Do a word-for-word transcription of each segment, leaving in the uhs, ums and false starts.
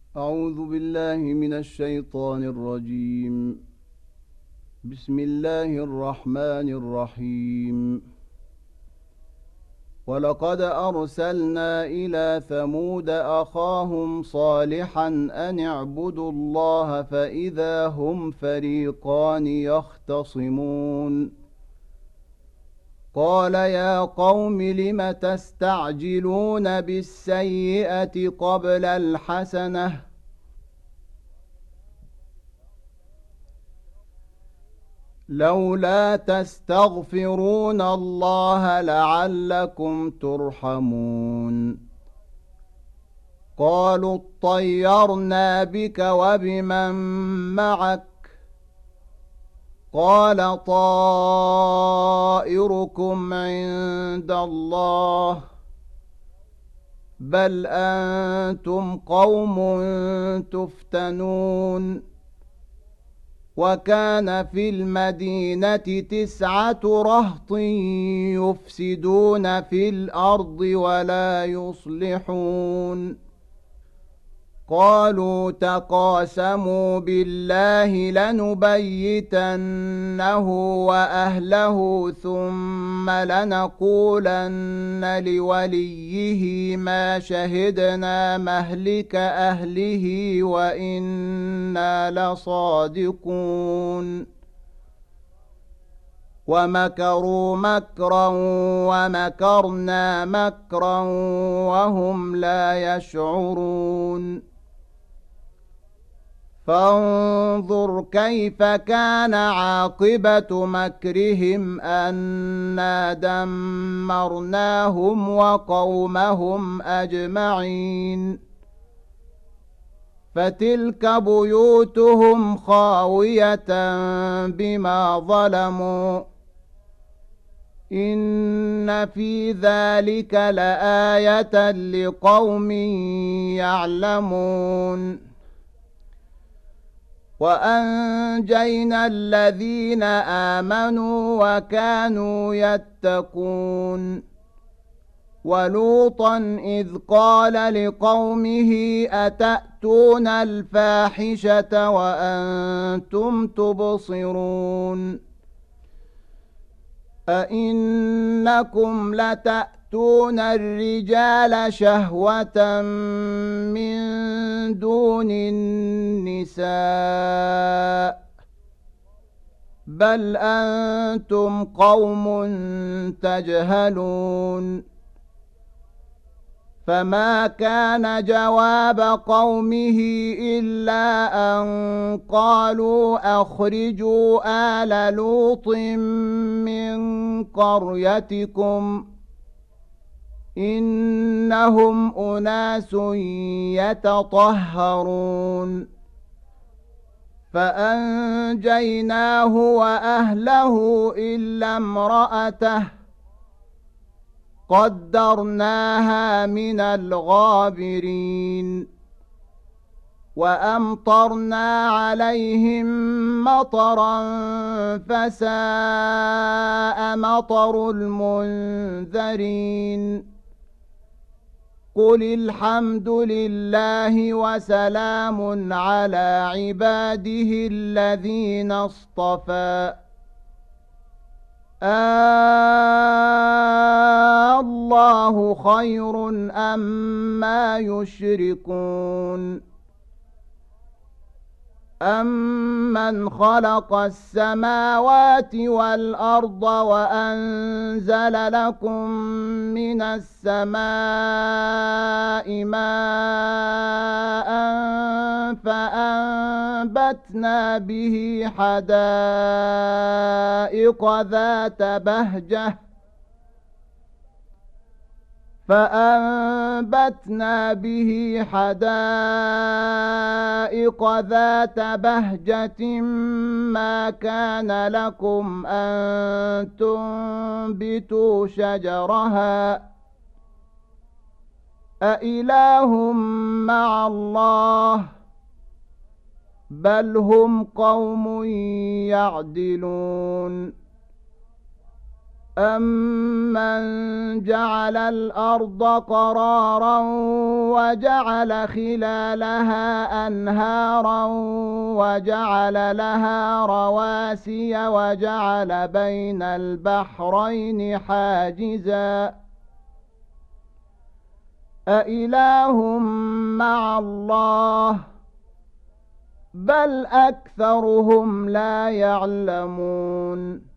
أعوذ بالله من الشيطان الرجيم. بسم الله الرحمن الرحيم. ولقد أرسلنا إلى ثمود أخاهم صالحا أن اعبدوا الله فإذا هم فريقان يختصمون. قال يا قوم لم تستعجلون بالسيئة قبل الحسنة لولا تستغفرون الله لعلكم ترحمون. قالوا اطيرنا بك وبمن معك قال طائركم عند الله بل أنتم قوم تفتنون. وكان في المدينة تسعة رهط يفسدون في الأرض ولا يصلحون. قالوا تقاسموا بالله لنبيتنه وأهله ثم لنقولن لوليه ما شهدنا مهلك أهله وإنا لصادقون. ومكروا مكرا ومكرنا مكرا وهم لا يشعرون. فانظر كيف كان عاقبة مكرهم أنا دمرناهم وقومهم أجمعين. فتلك بيوتهم خاوية بما ظلموا إن في ذلك لآية لقوم يعلمون. وأنجينا الذين آمنوا وكانوا يتقون. ولوطا إذ قال لقومه أتأتون الفاحشة وأنتم تبصرون أئنكم لتأتون الرجال شهوة من دون النساء بل أنتم قوم تجهلون. فما كان جواب قومه إلا أن قالوا أخرجوا آل لوط من قريتكم إنهم أناس يتطهرون. فأنجيناه وأهله إلا امرأته قدرناها من الغابرين. وأمطرنا عليهم مطرا فساء مطر المنذرين. قل الحمد لله وسلام على عباده الذين اصطفى آه الله خير أما يشركون. أمن خلق السماوات والأرض وأنزل لكم من السماء ماء فأنبتنا به حدائق ذات بهجة فأنبتنا به حدائق ذات بهجة ما كان لكم أن تنبتوا شجرها أإله مع الله بل هم قوم يعدلون. أَمَّنْ جَعَلَ الْأَرْضَ قَرَارًا وَجَعَلَ خِلَالَهَا أَنْهَارًا وَجَعَلَ لَهَا رَوَاسِيَ وَجَعَلَ بَيْنَ الْبَحْرَيْنِ حَاجِزًا أَإِلَٰهٌ مَّعَ اللَّهِ بَلْ أَكْثَرُهُمْ لَا يَعْلَمُونَ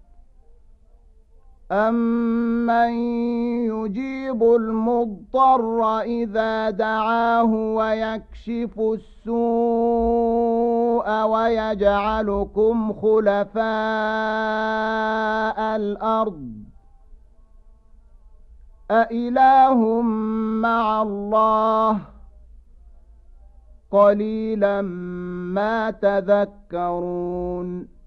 أَمَّن يُجِيبُ الْمُضْطَرَّ إِذَا دَعَاهُ وَيَكْشِفُ السُّوءَ وَيَجْعَلُكُمْ خُلَفَاءَ الْأَرْضِ أَإِلَٰهٌ مَّعَ اللَّهِ قَلِيلًا مَا تَذَكَّرُونَ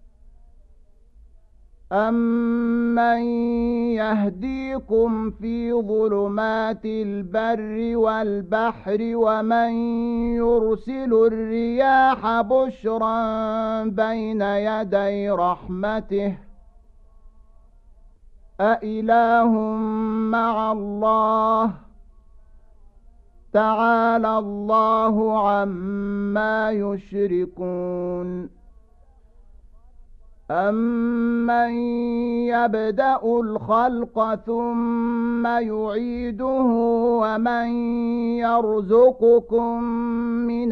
أَمَّن يَهْدِيكُمْ فِي ظُلُمَاتِ الْبَرِّ وَالْبَحْرِ وَمَن يُرْسِلُ الرِّيَاحَ بُشْرًا بَيْنَ يَدَيْ رَحْمَتِهِ أَإِلَٰهٌ مَّعَ اللَّهِ تَعَالَى اللَّهُ عَمَّا يُشْرِكُونَ أَمَّن يَبْدَأُ الْخَلْقَ ثُمَّ يُعِيدُهُ وَمَن يَرْزُقُكُم مِّنَ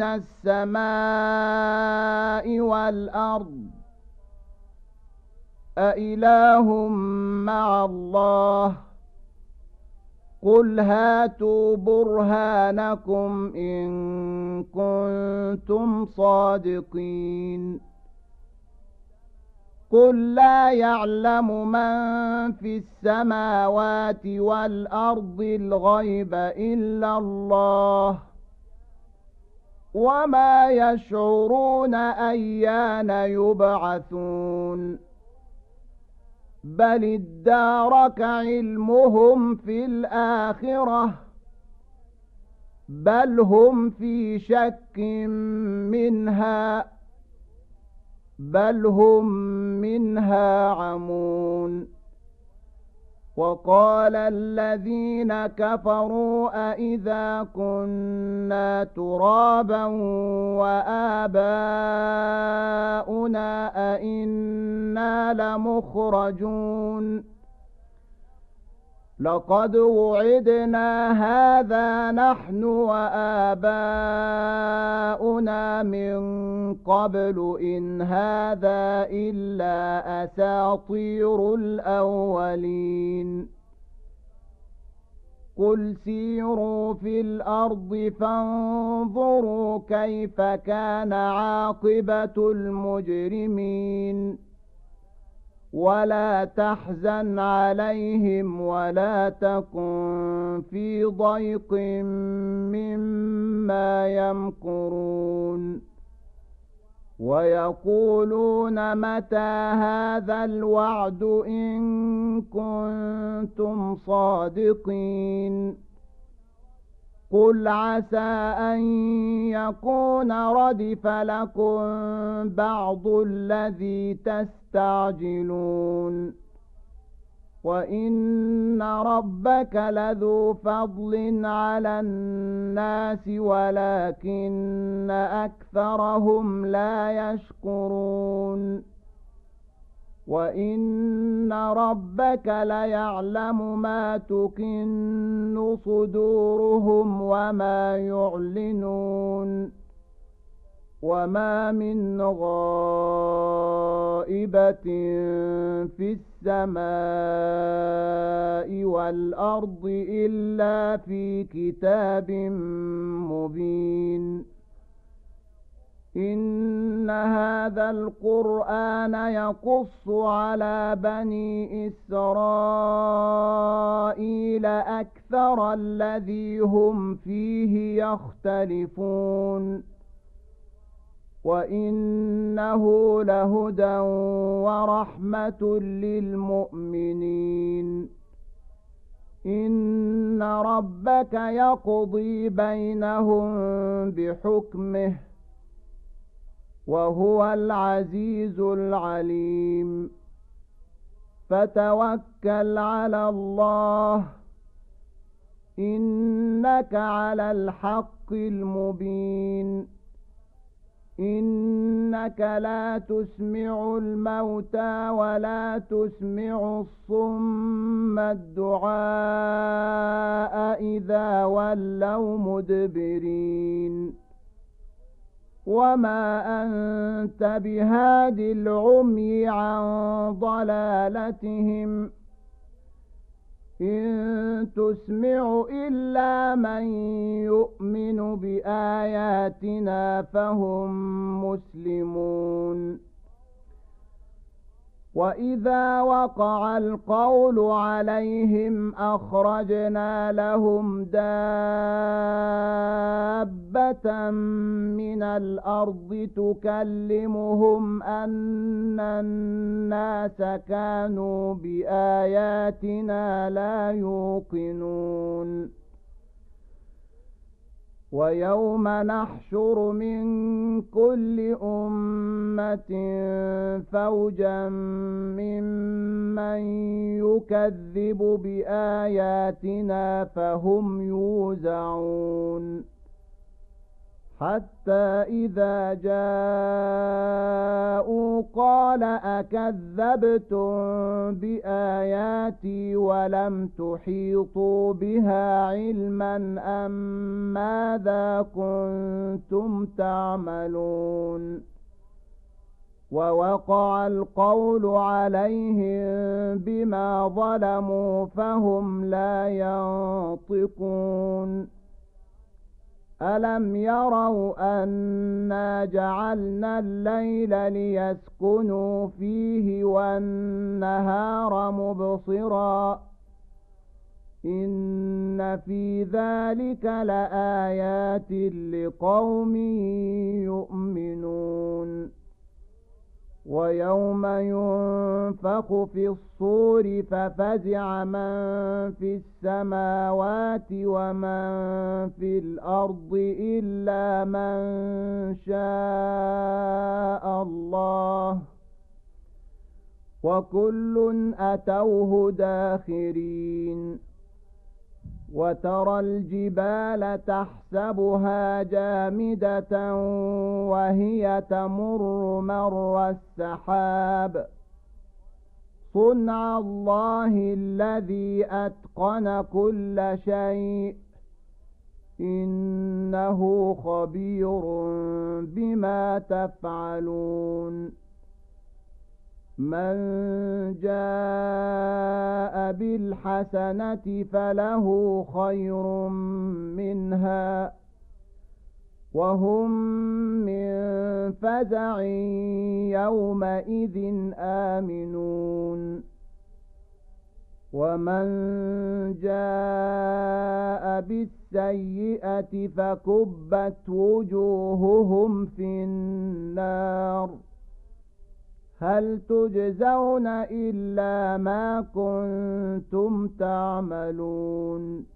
السَّمَاءِ وَالْأَرْضِ أَإِلَٰهٌ مَّعَ اللَّهِ قُلْ هَاتُوا بُرْهَانَكُمْ إِن كُنتُمْ صَادِقِينَ قُل لَّا يَعْلَمُ مَن فِي السَّمَاوَاتِ وَالْأَرْضِ الْغَيْبَ إِلَّا اللَّهُ وَمَا يَشْعُرُونَ أَيَّانَ يُبْعَثُونَ بَلِ ادَّارَكَ عِلْمُهُمْ فِي الْآخِرَةِ بَلْ هُمْ فِي شَكٍّ مِّنْهَا بَلْ هُمْ مِنْهَا عَمُونَ وَقَالَ الَّذِينَ كَفَرُوا أَإِذَا كُنَّا تُرَابًا وَآبَاؤُنَا أَإِنَّا لَمُخْرَجُونَ لَقَدْ وُعِدْنَا هَٰذَا نَحْنُ وَآبَاؤُنَا مِن قَبْلُ إِنْ هَٰذَا إِلَّا أَسَاطِيرُ الْأَوَّلِينَ قُلْ سِيرُوا فِي الْأَرْضِ فَانظُرُوا كَيْفَ كَانَ عَاقِبَةُ الْمُجْرِمِينَ وَلَا تَحْزَنْ عَلَيْهِمْ وَلَا تَكُنْ فِي ضَيْقٍ مِّمَّا يَمْكُرُونَ وَيَقُولُونَ مَتَىٰ هَٰذَا الْوَعْدُ إِن كُنتُمْ صَادِقِينَ قُلْ عَسَىٰ أَن يَكُونَ رَدِفَ لَكُم بَعْضُ الَّذِي تَسْتَعْجِلُونَ وَإِنَّ رَبَّكَ لَذُو فَضْلٍ عَلَى النَّاسِ وَلَٰكِنَّ أَكْثَرَهُمْ لَا يَشْكُرُونَ وَإِنَّ رَبَّكَ لَيَعْلَمُ مَا تُكِنُّ صُدُورُهُمْ وَمَا يُعْلِنُونَ وَمَا مِنْ غَائِبَةٍ فِي السَّمَاءِ وَالْأَرْضِ إِلَّا فِي كِتَابٍ مُّبِينٍ إِنَّ هَٰذَا الْقُرْآنَ يَقُصُّ عَلَىٰ بَنِي إِسْرَائِيلَ أَكْثَرَ الَّذِي هُمْ فِيهِ يَخْتَلِفُونَ وَإِنَّهُ لَهُدًى وَرَحْمَةٌ لِّلْمُؤْمِنِينَ إِنَّ رَبَّكَ يَقْضِي بَيْنَهُم بِحُكْمِهِ وَهُوَ الْعَزِيزُ الْعَلِيمُ فتوكل على الله إنك على الحق المبين إنك لا تسمع الموتى ولا تسمع الصم الدعاء إذا ولوا مدبرين وما أنت بهاد العمي عن ضلالتهم إن تسمع إلا من يؤمن بآياتنا فهم مسلمون وإذا وقع القول عليهم أخرجنا لهم دابة من الأرض تكلمهم أن الناس كانوا بآياتنا لا يوقنون ويوم نحشر من كل أمة فوجا ممن يكذب بآياتنا فهم يوزعون حتى إذا جاءوا قال أكذبتم بآياتي ولم تحيطوا بها علما أم ماذا كنتم تعملون ووقع القول عليهم بما ظلموا فهم لا ينطقون ألم يروا أنا جعلنا الليل ليسكنوا فيه والنهار مبصرا إن في ذلك لآيات لقوم يؤمنون ويوم ينفخ في الصور ففزع من في السماوات ومن في الأرض إلا من شاء الله وكل أتوه داخرين وترى الجبال تحسبها جامدة وهي تمر مر السحاب صنع الله الذي أتقن كل شيء إنه خبير بما تفعلون من جاء بالحسنة فله خير منها وهم من فزع يومئذ آمنون ومن جاء بالسيئة فكبت وجوههم في النار هل تجزون إلا ما كنتم تعملون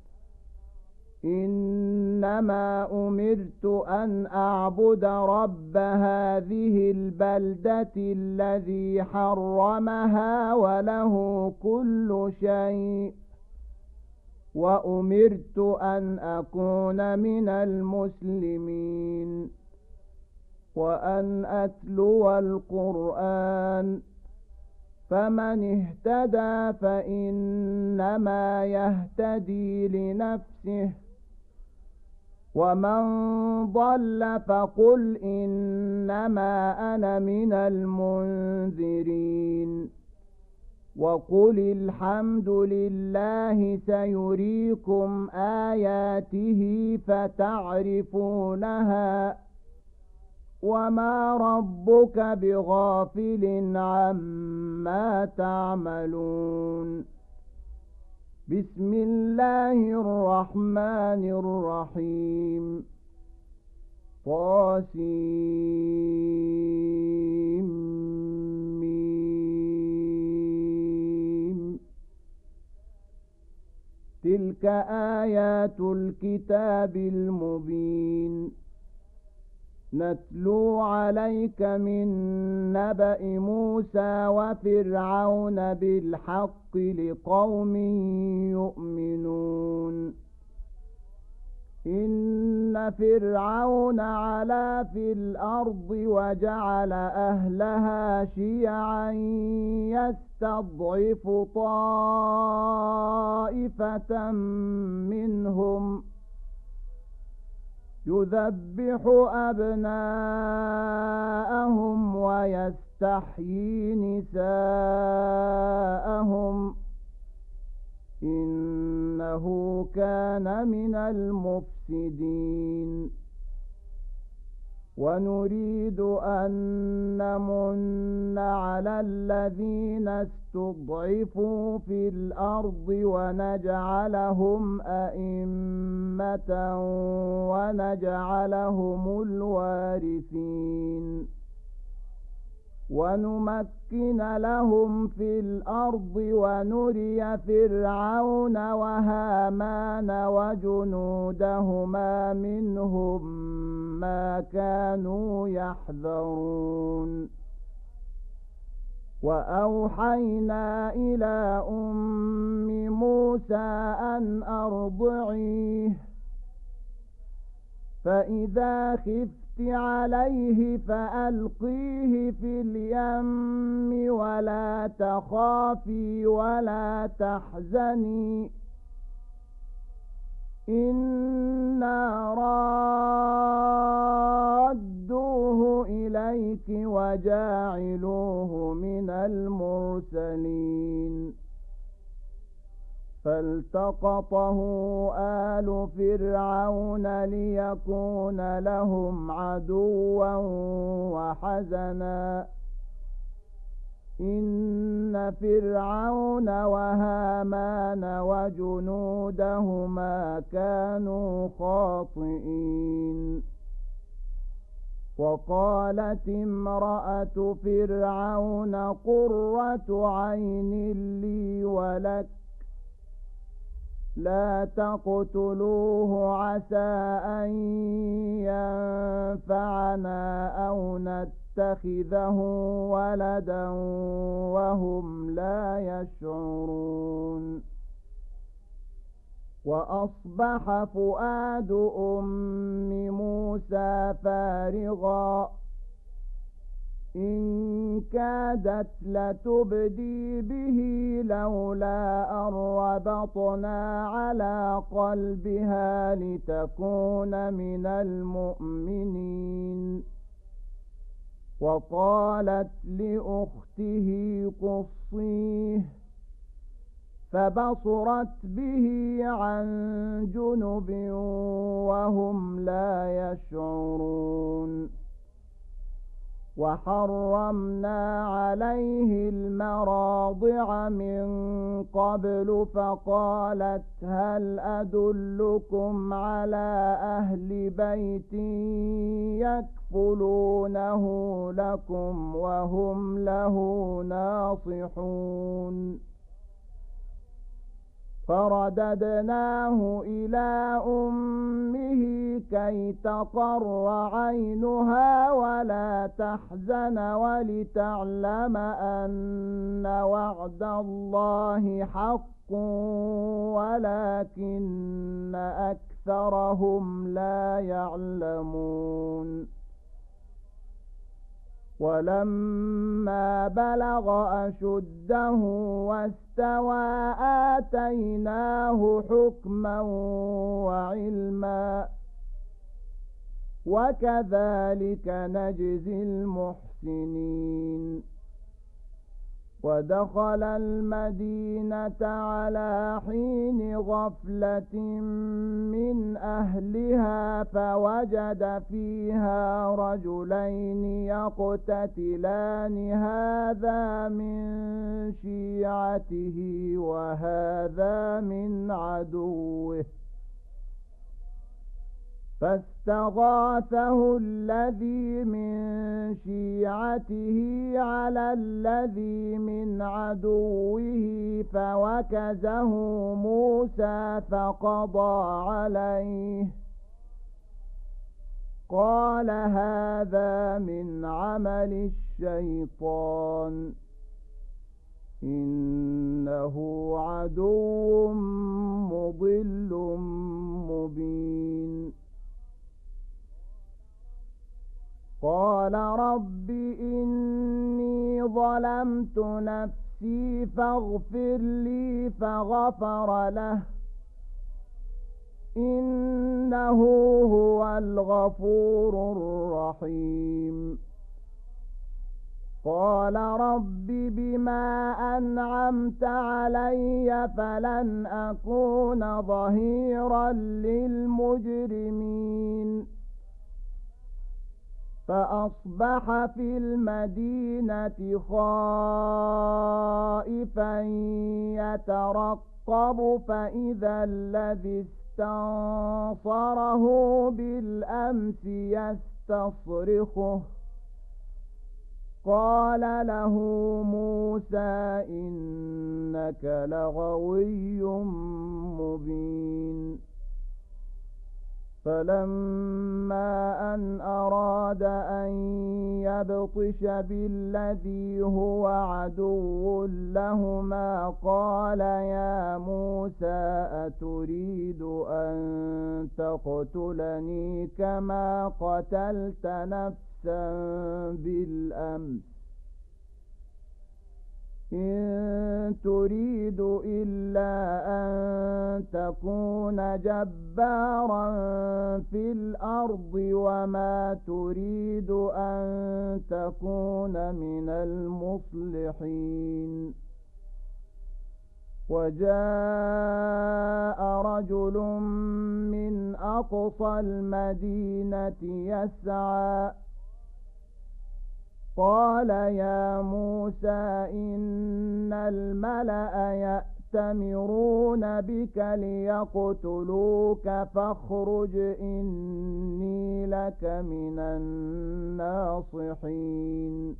إنما أمرت أن أعبد رب هذه البلدة الذي حرمها وله كل شيء وأمرت أن أكون من المسلمين وأن أتلو القرآن فمن اهتدى فإنما يهتدي لنفسه ومن ضل فقل إنما أنا من المنذرين وقل الحمد لله سيريكم آياته فتعرفونها وما ربك بغافل عما تعملون بسم الله الرحمن الرحيم طاسيم تلك آيات الكتاب المبين نتلو عليك من نبأ موسى وفرعون بالحق لقوم يؤمنون إن فرعون علا في الأرض وجعل أهلها شيعا يستضعف طائفة منهم يذبح أبناءهم ويستحيي نساءهم إنه كان من المفسدين ونريد أن نمن على الذين استضعفوا في الأرض ونجعلهم أئمة ونجعلهم الوارثين ونمكن لهم في الأرض ونري فرعون وهامان وجنودهما منهم ما كانوا يحذرون وأوحينا إلى أم موسى أن أرضعيه فإذا خفت عليه فألقيه في اليم ولا تخافي ولا تحزني إنا رادوه إليك وجاعلوه من المرسلين فالتقطه آل فرعون ليكون لهم عدوا وحزنا إن فرعون وهامان وجنودهما كانوا خاطئين وقالت امرأة فرعون قرة عين لي ولك لا تقتلوه عسى أن ينفعنا أو نتخذه ولدا وهم لا يشعرون وأصبح فؤاد أم موسى فارغا إن كادت لتبدي به لولا أن ربطنا على قلبها لتكون من المؤمنين وقالت لأخته قصيه فبصرت به عن جنب وهم لا يشعرون وحرمنا عليه المراضع من قبل فقالت هل أدلكم على أهل بيت يكفلونه لكم وهم له ناصحون فرددناه إلى أمه كي تقر عينها ولا تحزن ولتعلم أن وعد الله حق ولكن أكثرهم لا يعلمون ولما بلغ أشده واستوى آتيناه حكما وعلما وكذلك نجزي المحسنين ودخل المدينة على حين غفلة من أهلها فوجد فيها رجلين يقتتلان هذا من شيعته وهذا من عدوه فاستغاثه الذي من شيعته على الذي من عدوه فوكزه موسى فقضى عليه قال هذا من عمل الشيطان إنه عدو مضل مبين قال رب إني ظلمت نفسي فاغفر لي فغفر له إنه هو الغفور الرحيم قال رب بما أنعمت علي فلن أكون ظهيرا للمجرمين فأصبح في المدينة خائفا يترقب فإذا الذي استنصره بالأمس يستصرخه قال له موسى إنك لغوي مبين فلما أن أراد أن يبطش بالذي هو عدو لهما قال يا موسى أتريد أن تقتلني كما قتلت نفسا بالأمس إن تريد إلا أن تكون جبارا في الأرض وما تريد أن تكون من المصلحين وجاء رجل من أقصى المدينة يسعى قال يا موسى إن الملأ يأتمرون بك ليقتلوك فاخرج إني لك من الناصحين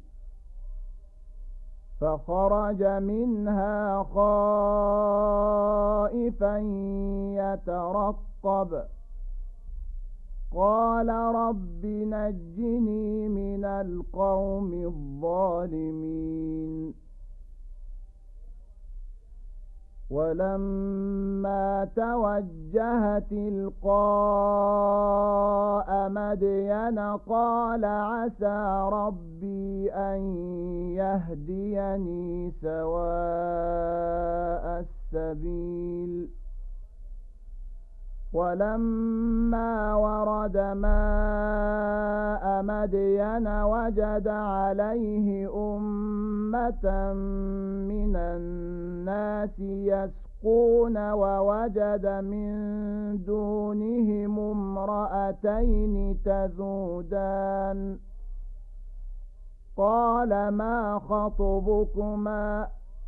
فخرج منها خائفا يترقب قال رب نجني من القوم الظالمين ولما توجه تلقاء مدين قال عسى ربي أن يهديني سواء السبيل ولما ورد ماء مدين وجد عليه أمة من الناس يسقون ووجد من دونهم امرأتين تذودان قال ما خطبكما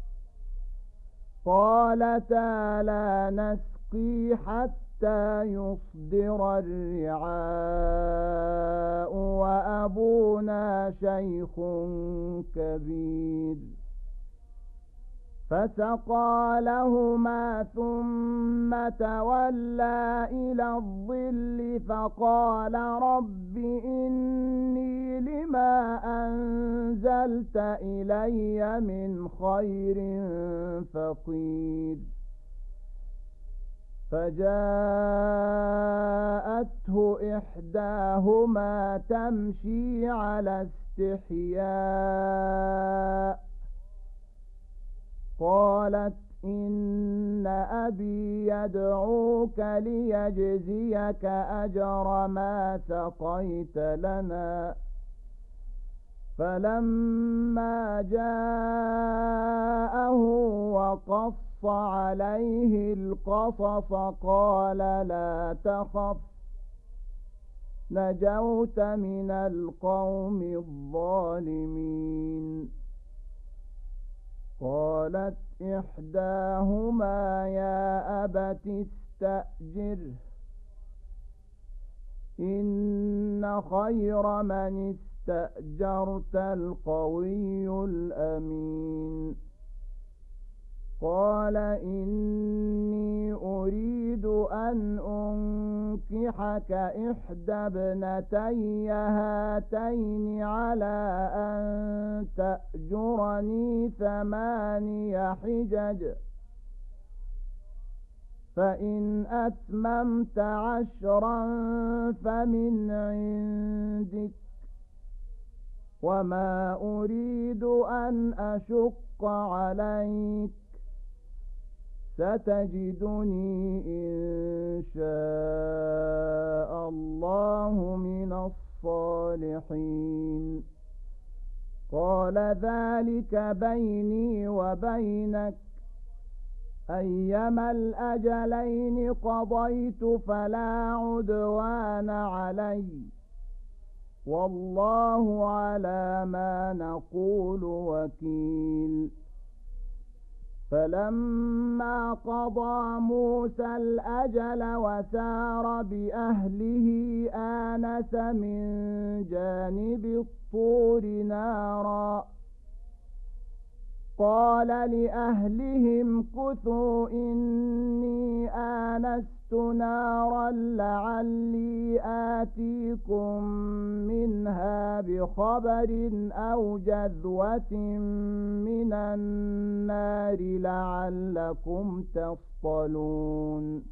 قالتا لا نسقي حتى يصدر الرعاء وأبونا شيخ كبير فسقى لهما ثم تولى إلى الظل فقال رب إني لما أنزلت إلي من خير فقير فجاءته إحداهما تمشي على استحياء قالت إن أبي يدعوك ليجزيك أجر ما سقيت لنا فلما جاءه وقص عليه القصص قال لا تخف نجوت من القوم الظالمين قالت إحداهما يا أبت استأجره إن خير من استأجرت القوي الأمين قال إني أريد أن أنكحك إحدى ابنتي هاتين على أن تأجرني ثماني حجج فإن أتممت عشرا فمن عندك وما أريد أن أشق عليك ستجدني إن شاء الله من الصالحين قال ذلك بيني وبينك أيما الأجلين قضيت فلا عدوان علي والله على ما نقول وكيل فلما قضى موسى الأجل وسار بأهله آنس من جانب الطور نارا قال لأهلهم كثوا إني آنست نارا لعلي آتيكم منها بخبر أو جذوة من النار لعلكم تصطلون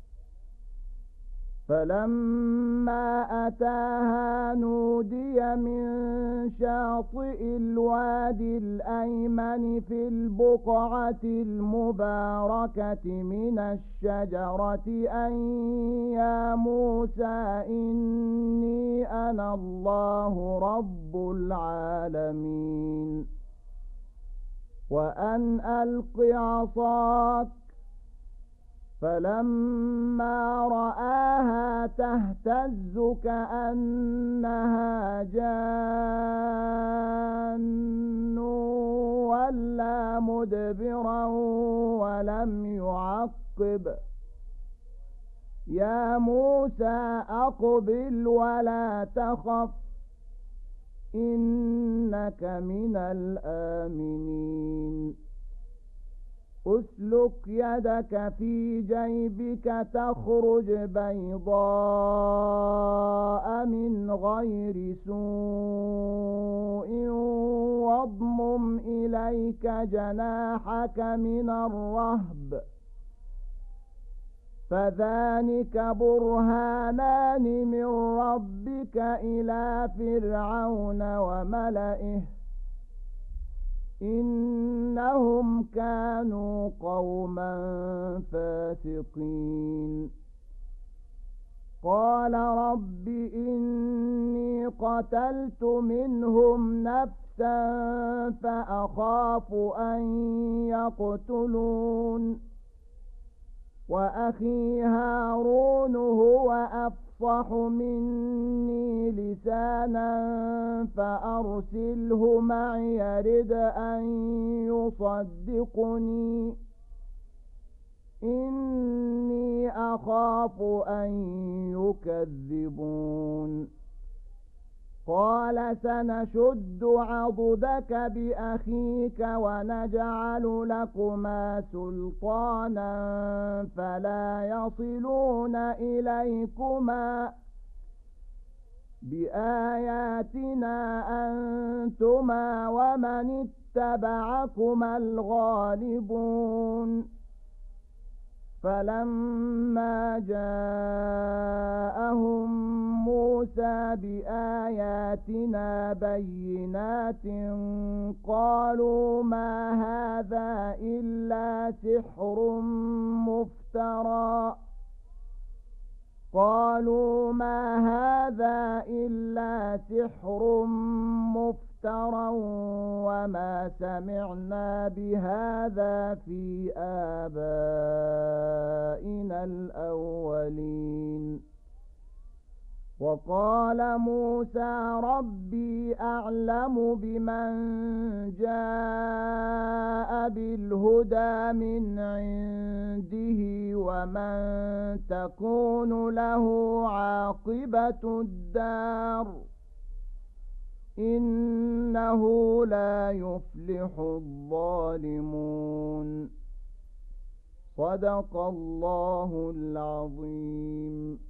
فلما أتاها نودي من شاطئ الوادي الأيمن في البقعة المباركة من الشجرة أن يا موسى إني أنا الله رب العالمين وأن ألق عصاك فلما رآها تهتز كأنها جان ولا مدبرا ولم يعقب يا موسى أقبل ولا تخف إنك من الآمنين أسلك يدك في جيبك تخرج بيضاء من غير سوء واضمم إليك جناحك من الرهب فذلك برهانان من ربك إلى فرعون وملئه إنهم كانوا قوما فاسقين قال رب إني قتلت منهم نفسا فأخاف أن يقتلون وأخي هارون هو أفصح مني لسانا فأرسله معي يرد أن يصدقني إني أخاف أن يكذبون قال سنشد عضدك بأخيك ونجعل لكما سلطانا فلا يصلون إليكما بآياتنا أنتما ومن اتبعكما الغالبون فلما جاءهم موسى بآياتنا بينات قالوا ما هذا إلا سحر مفترى قالوا ما هذا إلا سحر مفترى وما سمعنا بهذا في آبائنا الأولين وقال موسى ربي أعلم بمن جاء بالهدى من عنده ومن تكون له عاقبة الدار إنه لا يفلح الظالمون صدق الله العظيم.